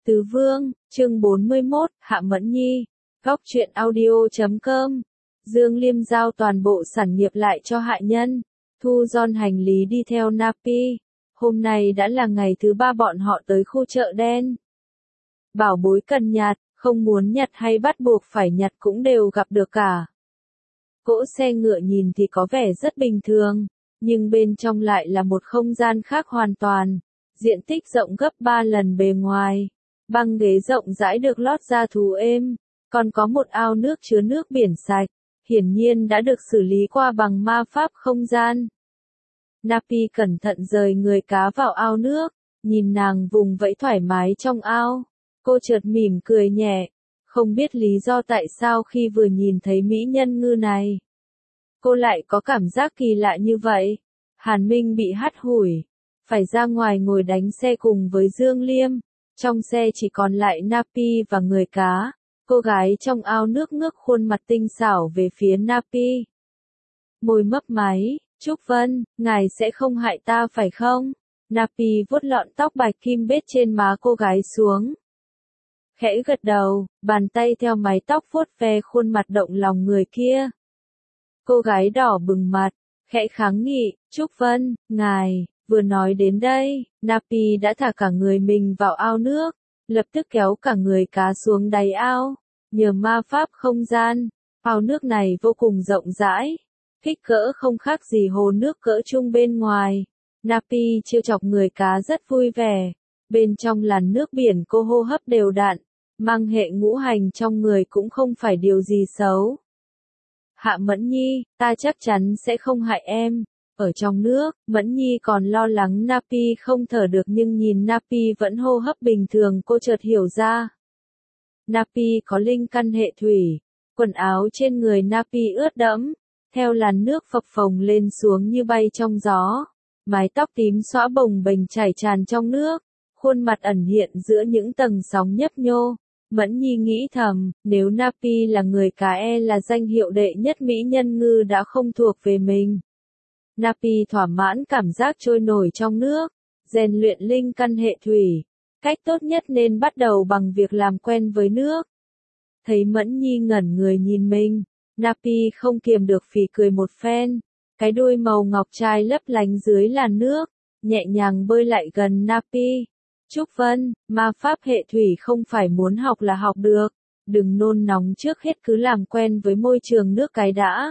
Tứ Vương, chương 41, Hạ Mẫn Nhi, góc truyện audio.com. Dương Liêm giao toàn bộ sản nghiệp lại cho hạ nhân, thu gom hành lý đi theo Napi. Hôm nay đã là ngày thứ 3 bọn họ tới khu chợ đen. Bảo bối cần nhặt, không muốn nhặt hay bắt buộc phải nhặt cũng đều gặp được cả. Cỗ xe ngựa nhìn thì có vẻ rất bình thường, nhưng bên trong lại là một không gian khác hoàn toàn. Diện tích rộng gấp 3 lần bề ngoài. Băng ghế rộng rãi được lót da thú êm, còn có một ao nước chứa nước biển sạch, hiển nhiên đã được xử lý qua bằng ma pháp không gian. Napi cẩn thận rời người cá vào ao nước, nhìn nàng vùng vẫy thoải mái trong ao. Cô chợt mỉm cười nhẹ, không biết lý do tại sao khi vừa nhìn thấy mỹ nhân ngư này. Cô lại có cảm giác kỳ lạ như vậy. Hàn Minh bị hắt hủi, phải ra ngoài ngồi đánh xe cùng với Dương Liêm. Trong xe chỉ còn lại Napi và người cá. Cô gái trong ao nước ngước khuôn mặt tinh xảo về phía Napi. Môi mấp máy, Trúc Vân, ngài sẽ không hại ta phải không? Napi vuốt lọn tóc bạch kim bết trên má cô gái xuống. Khẽ gật đầu, bàn tay theo mái tóc vuốt ve khuôn mặt động lòng người kia. Cô gái đỏ bừng mặt, khẽ kháng nghị, Trúc Vân, ngài. Vừa nói đến đây, Napi đã thả cả người mình vào ao nước, lập tức kéo cả người cá xuống đáy ao. Nhờ ma pháp không gian, ao nước này vô cùng rộng rãi, kích cỡ không khác gì hồ nước cỡ trung bên ngoài. Napi trêu chọc người cá rất vui vẻ. Bên trong làn nước biển cô hô hấp đều đặn, mang hệ ngũ hành trong người cũng không phải điều gì xấu. Hạ Mẫn Nhi, ta chắc chắn sẽ không hại em. Ở trong nước, Mẫn Nhi còn lo lắng Napi không thở được nhưng nhìn Napi vẫn hô hấp bình thường cô chợt hiểu ra. Napi có linh căn hệ thủy, quần áo trên người Napi ướt đẫm, theo làn nước phập phồng lên xuống như bay trong gió. Mái tóc tím xõa bồng bềnh chảy tràn trong nước, khuôn mặt ẩn hiện giữa những tầng sóng nhấp nhô. Mẫn Nhi nghĩ thầm, nếu Napi là người cá là danh hiệu đệ nhất mỹ nhân ngư đã không thuộc về mình. Napi thỏa mãn cảm giác trôi nổi trong nước, rèn luyện linh căn hệ thủy. Cách tốt nhất nên bắt đầu bằng việc làm quen với nước. Thấy Mẫn Nhi ngẩn người nhìn mình, Napi không kiềm được phì cười một phen. Cái đuôi màu ngọc trai lấp lánh dưới làn nước, nhẹ nhàng bơi lại gần Napi. Trúc Vân, ma pháp hệ thủy không phải muốn học là học được. Đừng nôn nóng trước hết cứ làm quen với môi trường nước cái đã.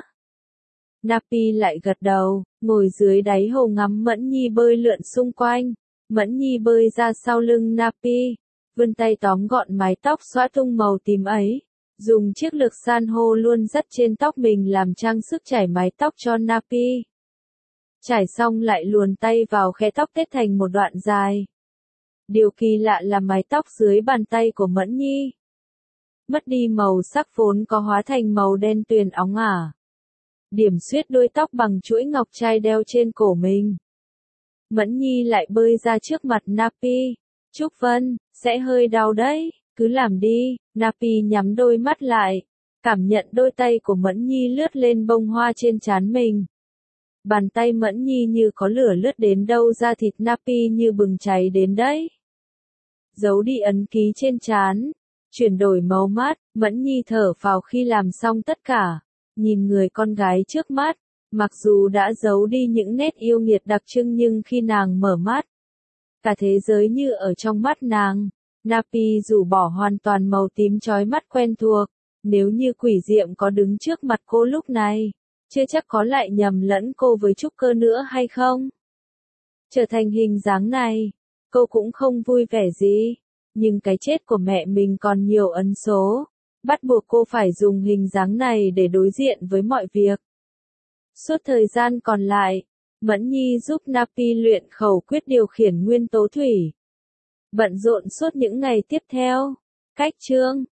Napi lại gật đầu, ngồi dưới đáy hồ ngắm Mẫn Nhi bơi lượn xung quanh. Mẫn Nhi bơi ra sau lưng Napi, vươn tay tóm gọn mái tóc xõa tung màu tím ấy, dùng chiếc lược san hô luôn dắt trên tóc mình làm trang sức chải mái tóc cho Napi. Chải xong lại luồn tay vào khe tóc tết thành một đoạn dài. Điều kỳ lạ là mái tóc dưới bàn tay của Mẫn Nhi mất đi màu sắc vốn có, hóa thành màu đen tuyền óng ả. Điểm xuyết đuôi tóc bằng chuỗi ngọc trai đeo trên cổ mình. Mẫn Nhi lại bơi ra trước mặt Napi. Trúc Vân, sẽ hơi đau đấy, cứ làm đi. Napi nhắm đôi mắt lại, cảm nhận đôi tay của Mẫn Nhi lướt lên bông hoa trên trán mình. Bàn tay Mẫn Nhi như có lửa lướt đến đâu da thịt Napi như bừng cháy đến đấy. Giấu đi ấn ký trên trán, chuyển đổi màu mắt, Mẫn Nhi thở phào khi làm xong tất cả. Nhìn người con gái trước mắt, mặc dù đã giấu đi những nét yêu nghiệt đặc trưng nhưng khi nàng mở mắt, cả thế giới như ở trong mắt nàng. Napi rũ bỏ hoàn toàn màu tím chói mắt quen thuộc, nếu như quỷ diệm có đứng trước mặt cô lúc này, chưa chắc có lại nhầm lẫn cô với trúc cơ nữa hay không. Trở thành hình dáng này, cô cũng không vui vẻ gì, nhưng cái chết của mẹ mình còn nhiều ấn số. Bắt buộc cô phải dùng hình dáng này để đối diện với mọi việc. Suốt thời gian còn lại, Mẫn Nhi giúp Napi luyện khẩu quyết điều khiển nguyên tố thủy. Bận rộn suốt những ngày tiếp theo. Cách chương